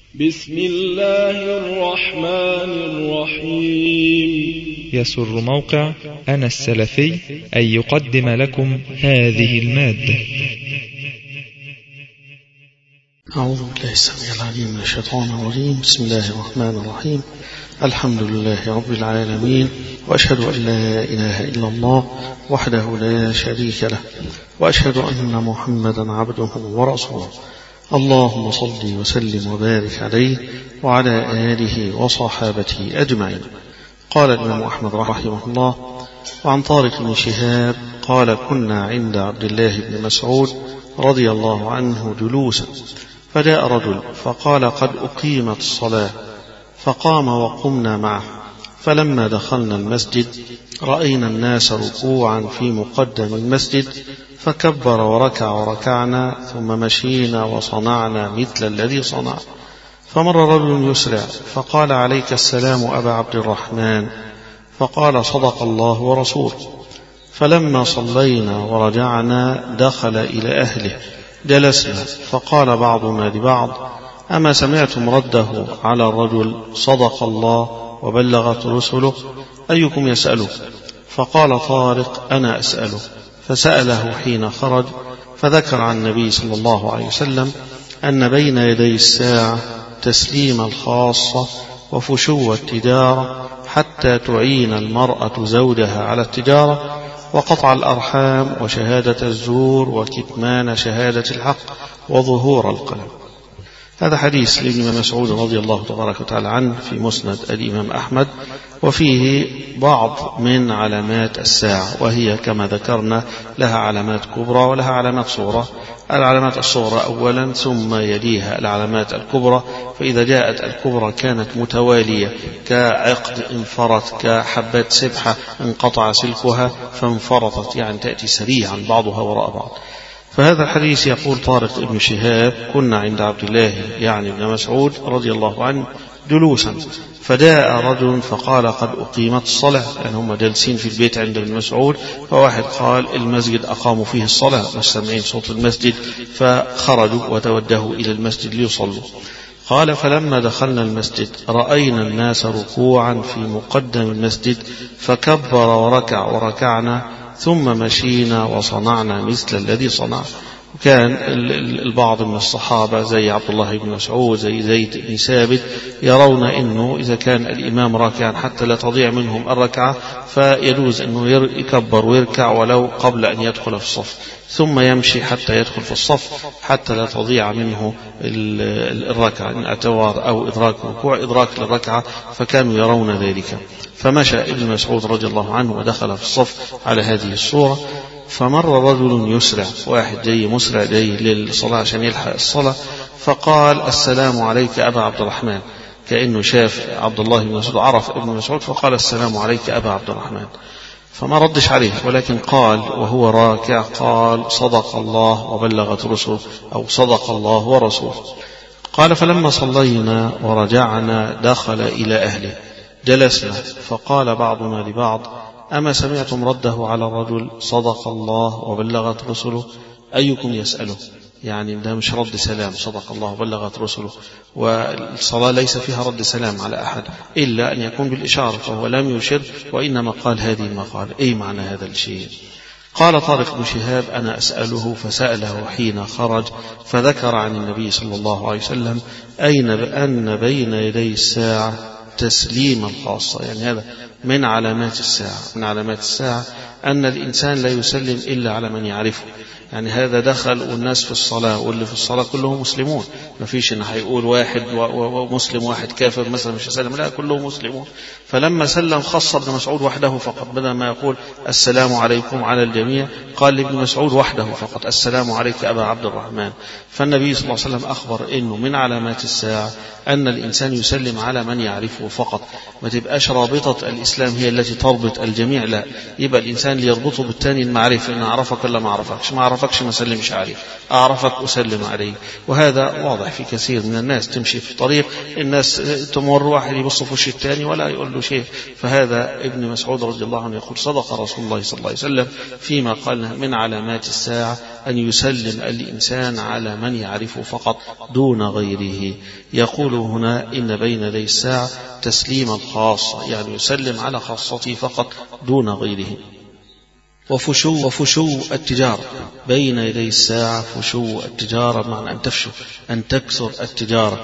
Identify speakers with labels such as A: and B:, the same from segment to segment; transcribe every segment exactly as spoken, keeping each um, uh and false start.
A: بسم الله الرحمن الرحيم.
B: يسر موقع أنا السلفي أن يقدم لكم هذه المادة.
C: أعوذ بالله السميع العليم من الشيطان الرجيم. بسم الله الرحمن الرحيم. الحمد لله رب العالمين، وأشهد أن لا إله إلا الله وحده لا شريك له، وأشهد أن محمدا عبده ورسوله. اللهم صل وسلم وبارك عليه وعلى آله وصحابته أجمعين. قال الإمام أحمد رحمه الله: وعن طارق بن شهاب قال: كنا عند عبد الله بن مسعود رضي الله عنه جلوسا، فجاء رجل فقال: قد أقيمت الصلاة، فقام وقمنا معه، فلما دخلنا المسجد رأينا الناس ركوعا في مقدم المسجد، فكبر وركع وركعنا، ثم مشينا وصنعنا مثل الذي صنع. فمر رجل يسرع فقال: عليك السلام أبا عبد الرحمن، فقال: صدق الله ورسوله. فلما صلينا ورجعنا دخل إلى أهله، جلسنا، فقال بعضنا لبعض: أما سمعتم رده على الرجل صدق الله وبلغت رسله، أيكم يسأله؟ فقال طارق: أنا أسأله. فسأله حين خرج، فذكر عن النبي صلى الله عليه وسلم أن بين يدي الساعة تسليم الخاصة وفشو التجارة، حتى تعين المرأة زوجها على التجارة، وقطع الأرحام، وشهادة الزور، وكتمان شهادة الحق، وظهور القلم. هذا حديث لابن مسعود رضي الله تبارك وتعالى عنه في مسند الإمام أحمد، وفيه بعض من علامات الساعة، وهي كما ذكرنا لها علامات كبرى ولها علامات صغرى. العلامات الصغرى أولا، ثم يليها العلامات الكبرى. فإذا جاءت الكبرى كانت متوالية، كعقد انفرط، كحبات سبحة انقطع سلكها فانفرطت، يعني تأتي سريعا بعضها وراء بعض. فهذا الحديث يقول طارق بن شهاب: كنا عند عبد الله يعني ابن مسعود رضي الله عنه جلوسا، فجاء رجل فقال: قد أقيمت الصلاة. يعني هم جالسين في البيت عند ابن مسعود، فواحد قال: المسجد أقاموا فيه الصلاة، مش سامعين صوت المسجد، فخرجوا وتوجهوا إلى المسجد ليصلوا. قال: فلما دخلنا المسجد رأينا الناس ركوعا في مقدم المسجد، فكبر وركع وركعنا، ثم مشينا وصنعنا مثل الذي صنع. وكان البعض من الصحابة زي عبد الله بن مسعود، زي زيد بن ثابت، يرون أنه إذا كان الإمام راكعا حتى لا تضيع منهم الركعة، فيجوز أنه يكبر ويركع ولو قبل أن يدخل في الصف، ثم يمشي حتى يدخل في الصف حتى لا تضيع منه الركعة، إن اعتبار أو إدراك ركوع إدراك للركعة، فكانوا يرون ذلك. فمشى ابن مسعود رضي الله عنه ودخل في الصف على هذه الصورة. فمر رجل يسرع، واحد جاي مسرع جاي للصلاة عشان يلحق الصلاة، فقال: السلام عليك أبا عبد الرحمن، كأنه شاف عبد الله بن مسعود، عرف ابن مسعود، فقال: السلام عليك أبا عبد الرحمن. فما ردش عليه، ولكن قال وهو راكع، قال: صدق الله وبلغت رسله، أو صدق الله ورسوله. قال: فلما صلينا ورجعنا دخل إلى أهله، جلسنا، فقال بعضنا لبعض: أما سمعتم رده على الرجل صدق الله وبلغت رسله، أيكم يسأله؟ يعني ده مش رد سلام، صدق الله وبلغت رسله، والصلاة ليس فيها رد سلام على أحد إلا أن يكون بالإشارة، فهو لم يشر وإنما قال هذه المقال. أي معنى هذا الشيء؟ قال طارق بن شهاب: أنا أسأله. فسأله حين خرج، فذكر عن النبي صلى الله عليه وسلم أين أن بين يدي الساعة تسليم الخاصة. يعني هذا من علامات الساعة، من علامات الساعة أن الإنسان لا يسلم إلا على من يعرفه. يعني هذا دخل والناس في الصلاة، واللي في الصلاة كلهم مسلمون، ما فيش إن هيقول واحد ومسلم واحد كافر مثلا مش يسلم، لا، كلهم مسلمون. فلما سلم خص ابن مسعود وحده فقط، بدل ما يقول السلام عليكم على الجميع، قال لابن مسعود وحده فقط: السلام عليك أبا عبد الرحمن. فالنبي صلى الله عليه وسلم أخبر إنه من علامات الساعة أن الإنسان يسلم على من يعرفه فقط، ما تبقاش رابطة الإسلام هي التي تربط الجميع، لا، يبقى الإنسان ليربطه بالتاني المعرفة، إن أعرفك ولا ما أعرفكش، ما أعرفكش ما أسلمش عليك، أعرفك أسلم عليك. وهذا واضح في كثير من الناس، تمشي في طريق الناس تمر واحد يبص في وش التاني ولا يقول له شيء. فهذا ابن مسعود رضي الله عنه يقول صدق رسول الله صلى الله عليه وسلم فيما قال من علامات الساعة أن يسلم الإنسان على من يعرفه فقط دون غيره. يقول هنا إن بين يدي الساعة تسليم الخاصة، يعني يسلم على خاصته فقط دون غيره. وفشو وفشو التجارة بين يدي الساعة، فشو التجارة بمعنى أن تفشو، أن تكثر التجارة.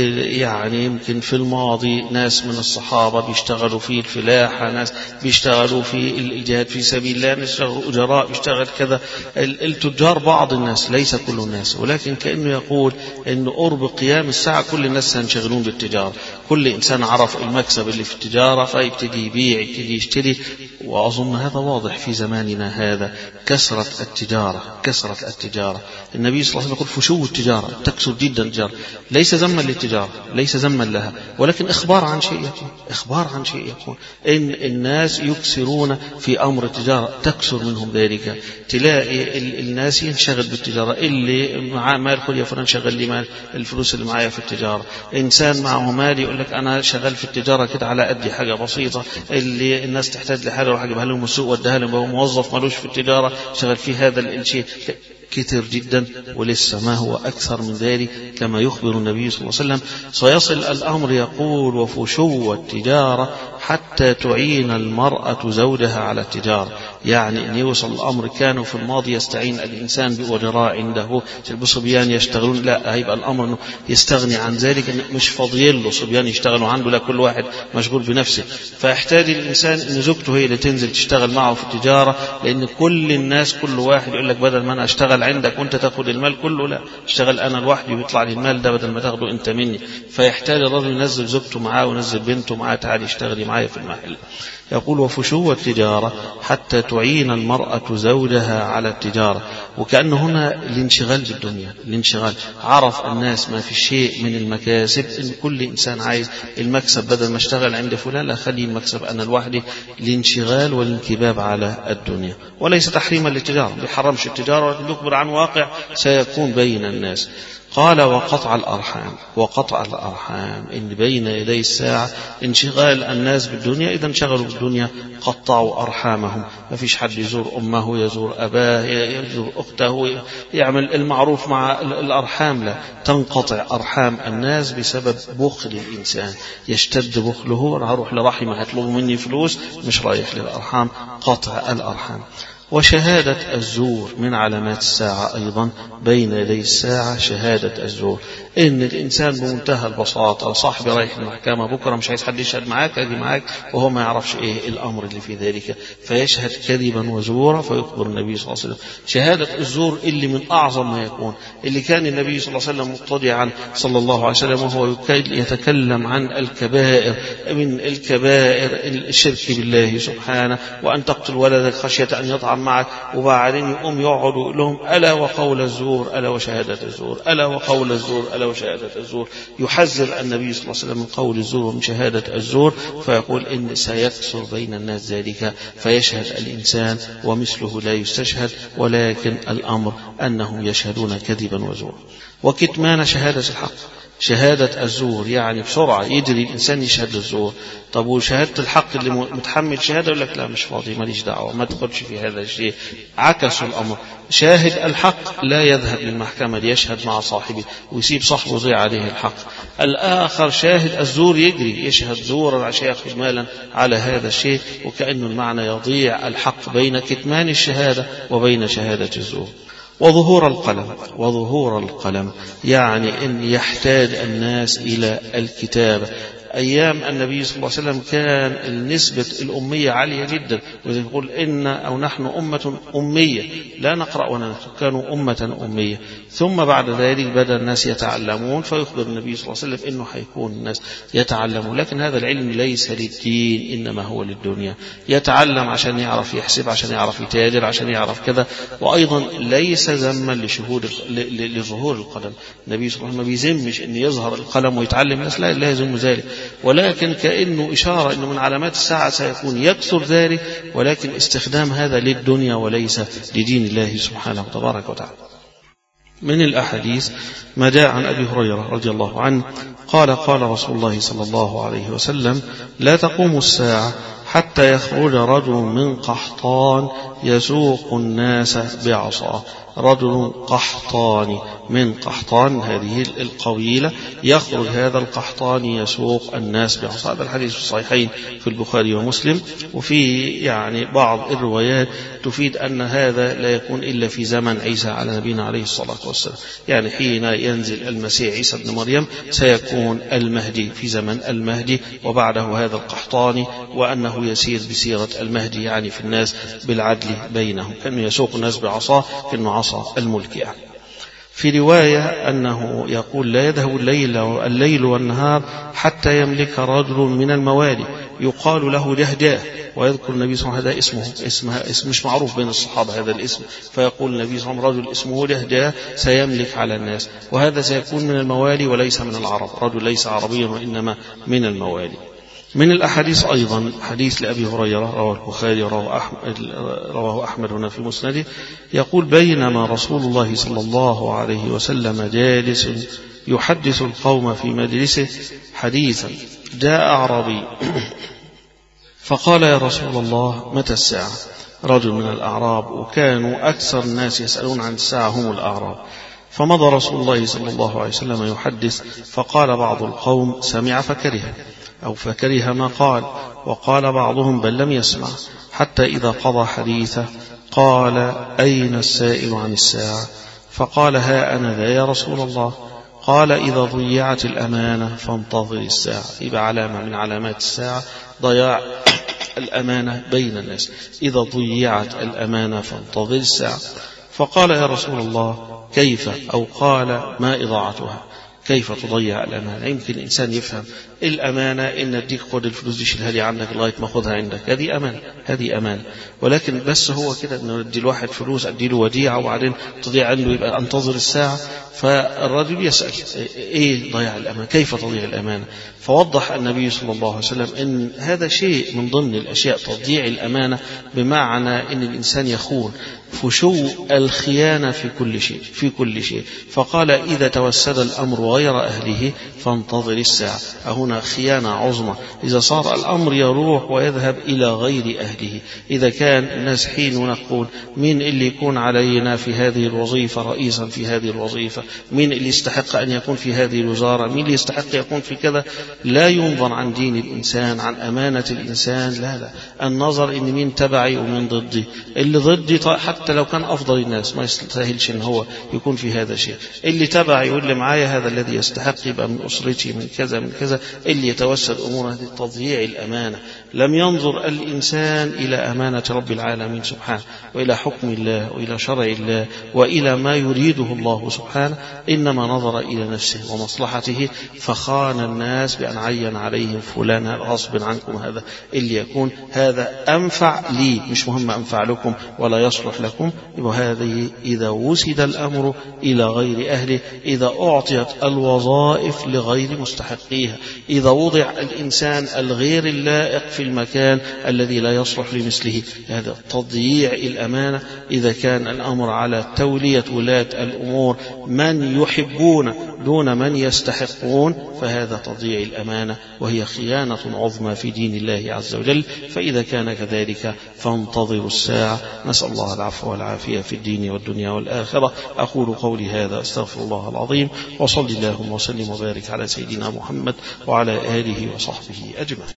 C: يعني يمكن في الماضي ناس من الصحابة بيشتغلوا في الفلاحة، ناس بيشتغلوا في الإجهاد في سبيل الله، ناس يشتغلوا أجراء، بيشتغل كذا. التجار بعض الناس، ليس كل الناس، ولكن كأنه يقول أن قرب قيام الساعة كل الناس سينشغلون بالتجارة، كل إنسان عرف المكسب اللي في التجارة فيبتدي يبيع، يبتدي يشتري. وأظن هذا واضح في زماننا هذا، كثرة التجارة، كثرة التجارة. النبي صلى الله عليه وسلم يقول فشو التجارة، تكثر جدا التجارة، ليس ذما للتجارة، ليس ذما لها، ولكن إخبار عن شيء يكون، إخبار عن شيء يكون. إن الناس يكثرون في أمر التجارة، تكثر منهم ذلك. تلاقي الناس ينشغل بالتجارة، اللي معاه مال خذ يا فلان شغل لي مال الفلوس اللي معايا في التجارة. إنسان معه مال يقول لك أنا شغال في التجارة كده على قد حاجة بسيطة، اللي الناس تحتاج لحاجة روح أجيبها لهم السوق واديها لهم، وهو موظف مالوش في التجارة شغال في هذا الشيء. كثير جدا، ولسه ما هو أكثر من ذلك كما يخبر النبي صلى الله عليه وسلم. سيصل الأمر يقول وفشو التجارة حتى تعين المرأة زوجها على التجارة، يعني أن يوصل الأمر. كانوا في الماضي يستعين الإنسان بأجراء عنده، الصبيان يشتغلون، لا، هيبقى الأمر أنه يستغني عن ذلك، مش فاضيين له صبيان يشتغلوا عنده، لا، كل واحد مشغول بنفسه. فيحتاج الإنسان أن زوجته هي اللي تنزل تشتغل معه في التجارة، لأن كل الناس كل واحد يقول لك بدل ما أنا أشتغل عندك وأنت تأخذ المال كله، لا، اشتغل أنا لوحدي ويطلع لي المال ده بدل ما تاخده أنت مني. فيحتاج الرجل ينزل زوجته معاه وينزل بنته معاه، تعالي اشتغلي معايا في المحل. يقول وفشو التجارة حتى تعين المرأة زوجها على التجارة. وكأن هنا الانشغال بالدنيا، الانشغال، عرف الناس ما في شيء من المكاسب، إن كل إنسان عايز المكسب، بدل ما اشتغل عند فلان لا، خلي المكسب أنا لوحدي. الانشغال والانكباب على الدنيا، وليس تحريما للتجارة، بيحرمش التجارة، ولكن يخبر عن واقع سيكون بين الناس. قال وقطع الأرحام، وقطع الأرحام إن بين يدي الساعة انشغال الناس بالدنيا، إذا انشغلوا بالدنيا قطعوا أرحامهم. ما فيش حد يزور أمه، يزور أباه، يزور أخته، يعمل المعروف مع الأرحام، لا، تنقطع أرحام الناس بسبب بخل الإنسان، يشتد بخله، هروح لرحمه هيطلبوا مني فلوس، مش رايح للأرحام، قطع الأرحام. وشهادة الزور من علامات الساعة أيضا بين يدي الساعة، شهادة الزور، إن الإنسان بمنتهى البساطة صاحبي رايح المحكمة بكرة مش عايز حد يشهد معاك، أجي معاك، وهو ما يعرفش إيه الأمر اللي في ذلك، فيشهد كذبا وزورا. فيخبر النبي صلى الله عليه وسلم شهادة الزور اللي من أعظم ما يكون، اللي كان النبي صلى الله عليه وسلم مقتدعا صلى الله عليه وسلم وهو يتكلم عن الكبائر، من الكبائر الشرك بالله سبحانه، وأن تقتل ولدك خشية أن يطعم معك، وبعدين يقوم يقعد ويقول لهم ألا وقول الزور، ألا وشهادة الزور، ألا وقول الزور، ألا وشهادة الزور. يحذر النبي صلى الله عليه وسلم من قول الزور ومن شهادة الزور، فيقول إن سيكثر بين الناس ذلك، فيشهد الإنسان ومثله لا يستشهد، ولكن الأمر أنهم يشهدون كذبا وزورا. وكتمان شهادة الحق، شهادة الزور يعني بسرعة يدري الإنسان يشهد الزور. طب وشهادة الحق اللي متحمل شهادة يقول لك لا مش فاضي، ماليش دعوة، ما تدخلش في هذا الشيء. عكسوا الأمر، شاهد الحق لا يذهب للمحكمة ليشهد مع صاحبه ويسيب صاحبه ضيع عليه الحق. الآخر شاهد الزور يجري يشهد زورا عشان يأخذ مالا على هذا الشيء، وكأنه المعنى يضيع الحق بين كتمان الشهادة وبين شهادة الزور. وظهور القلم، وظهور القلم يعني أن يحتاج الناس إلى الكتابة. أيام النبي صلى الله عليه وسلم كان نسبة الأمية عالية جدا، ويقول إن أو نحن أمة أمية لا نقرأ ولا نكتب، كانوا أمة أمية. ثم بعد ذلك بدأ الناس يتعلمون، فيخبر النبي صلى الله عليه وسلم إنه حيكون الناس يتعلمون، لكن هذا العلم ليس للدين إنما هو للدنيا. يتعلم عشان يعرف يحسب، عشان يعرف يتاجر، عشان يعرف كذا. وأيضا ليس ذما لشهود لظهور القلم. النبي صلى الله عليه وسلم ما بيذمش إن يظهر القلم ويتعلم الناس، لا لا يذم ذلك، ولكن كأنه إشارة أنه من علامات الساعة سيكون يكثر ذلك، ولكن استخدام هذا للدنيا وليس لدين الله سبحانه وتبارك وتعالى. من الأحاديث ما جاء عن أبي هريرة رضي الله عنه قال قال رسول الله صلى الله عليه وسلم: لا تقوم الساعة حتى يخرج رجل من قحطان يسوق الناس بعصاه. رجل قحطاني من قحطان هذه القبيلة، يخرج هذا القحطان يسوق الناس بعصاه. هذا الحديث في الصحيحين في البخاري ومسلم، وفي يعني بعض الروايات تفيد أن هذا لا يكون إلا في زمن عيسى على نبينا عليه الصلاة والسلام، يعني حين ينزل المسيح عيسى ابن مريم سيكون المهدي في زمن المهدي، وبعده هذا القحطاني، وأنه يسير بسيرة المهدي يعني في الناس بالعدل بينهم، كأنه يسوق الناس بعصاه كأنه عصا الملك يعني. في رواية أنه يقول: لا يذهب الليل, الليل والنهار حتى يملك رجل من الموالي يقال له جهجاه، ويذكر النبي صلى الله عليه وسلم هذا اسمه اسمها اسم مش معروف بين الصحابة هذا الاسم، فيقول النبي صلى الله عليه وسلم: رجل اسمه جهجاه سيملك على الناس، وهذا سيكون من الموالي وليس من العرب، رجل ليس عربيا وإنما من الموالي. من الأحاديث أيضا حديث لأبي هريرة رواه البخاري رواه أحمد, رواه أحمد هنا في مسنده، يقول: بينما رسول الله صلى الله عليه وسلم جالس يحدث القوم في مجلسه حديثا، جاء أعرابي فقال: يا رسول الله متى الساعة؟ رجل من الأعراب، وكانوا أكثر الناس يسألون عن الساعة هم الأعراب. فمضى رسول الله صلى الله عليه وسلم يحدث، فقال بعض القوم: سمع فكره أو فكره ما قال، وقال بعضهم: بل لم يسمع، حتى إذا قضى حديثه قال: أين السائل عن الساعة؟ فقال: ها أنا ذا يا رسول الله. قال: إذا ضيعت الأمانة فانتظر الساعة. يبقى علامة من علامات الساعة ضياع الأمانة بين الناس، إذا ضيعت الأمانة فانتظر الساعة. فقال: يا رسول الله كيف؟ أو قال: ما إضاعتها؟ كيف تضيع الأمانة؟ يمكن الإنسان يفهم الأمانة إن أديك خد الفلوس دي شيلها لي عنك لغاية ما أخذها عندك، هذه أمانة، هذه أمانة. ولكن بس هو كده إنه أدي الواحد فلوس، أدي له وديعة وبعدين تضيع عنده يبقى أنتظر الساعة. فالرجل يسأل: إيه ضياع الأمانة؟ كيف تضيع الأمانة؟ فوضح النبي صلى الله عليه وسلم إن هذا شيء من ضمن الأشياء، تضييع الأمانة بمعنى إن الإنسان يخون، فشو الخيانة في كل شيء في كل شيء. فقال: إذا توسد الأمر غير أهله فانتظر الساعة. هنا خيانة عظمى، إذا صار الأمر يروح ويذهب إلى غير أهله. إذا كان الناس حين نقول: مين اللي يكون علينا في هذه الوظيفة رئيسا في هذه الوظيفة، مين اللي يستحق أن يكون في هذه الوزارة، مين اللي يستحق يكون في كذا، لا ينظر عن دين الإنسان، عن أمانة الإنسان، لا لا النظر إن مين تبعي ومين ضدي. اللي ضدي حتى لو كان أفضل الناس ما يستاهلش إن هو يكون في هذا الشيء. اللي تبعي واللي معايا هذا الذي يستحق يبقى من أسرتي، من كذا من كذا. اللي يتوسل أمور هذه تضييع الأمانة. لم ينظر الإنسان إلى أمانة رب العالمين سبحانه، وإلى حكم الله، وإلى شرع الله، وإلى ما يريده الله سبحانه، إنما نظر إلى نفسه ومصلحته، فخان الناس بأن عين عليهم فلان غصب عنكم، هذا اللي يكون هذا أنفع لي، مش مهم أنفع لكم ولا يصلح لكم. وهذه إذا وسد الأمر إلى غير أهله، إذا أعطيت الوظائف لغير مستحقيها، إذا وضع الإنسان الغير اللائق في المكان الذي لا يصلح لمثله، هذا تضييع الأمانة. إذا كان الأمر على تولية ولاة الأمور من يحبون دون من يستحقون، فهذا تضييع الأمانة، وهي خيانة عظمى في دين الله عز وجل. فإذا كان كذلك فانتظروا الساعة. نسأل الله العفو والعافية في الدين والدنيا والآخرة. أقول قولي هذا، أستغفر الله العظيم، وصلي اللهم وسلم وبارك على سيدنا محمد وعلى آله وصحبه أجمعين.